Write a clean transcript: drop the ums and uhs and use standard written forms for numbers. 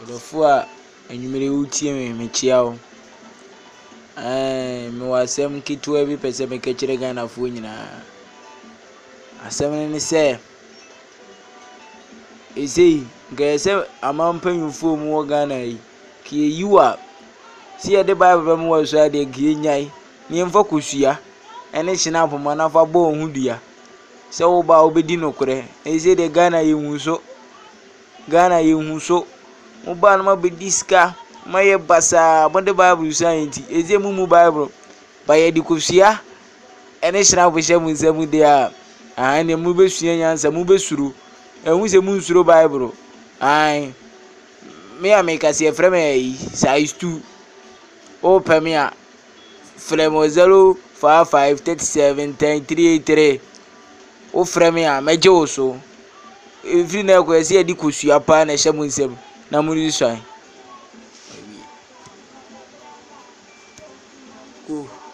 Rofua enwumere utie me chia wo. Me wasem kitwa bi pese me kechire Ghana fo nyina. Asem ne se ezei ngese amampanyufo mu wo Ghana yi ki yiwa si ye de Bible mu wo so ade gie nyai ni mfa kosua ene hina apoma na fa bo ohudua se wo ba obedi nokure ezei de Ghana yi hunso mo ba no mabedi ska maye basa mo de Bible science ezei mu Bible ba ye di kosua ene hina apoma mu nsem de a ne mu besua nyansa mu besuru ehun se mu nsuro Bible me ameka se frem yi size 2 o pemia frem 055371083 o frem ya meje oso every na ko se di kosua pa na hye mu nsem na mu ni swan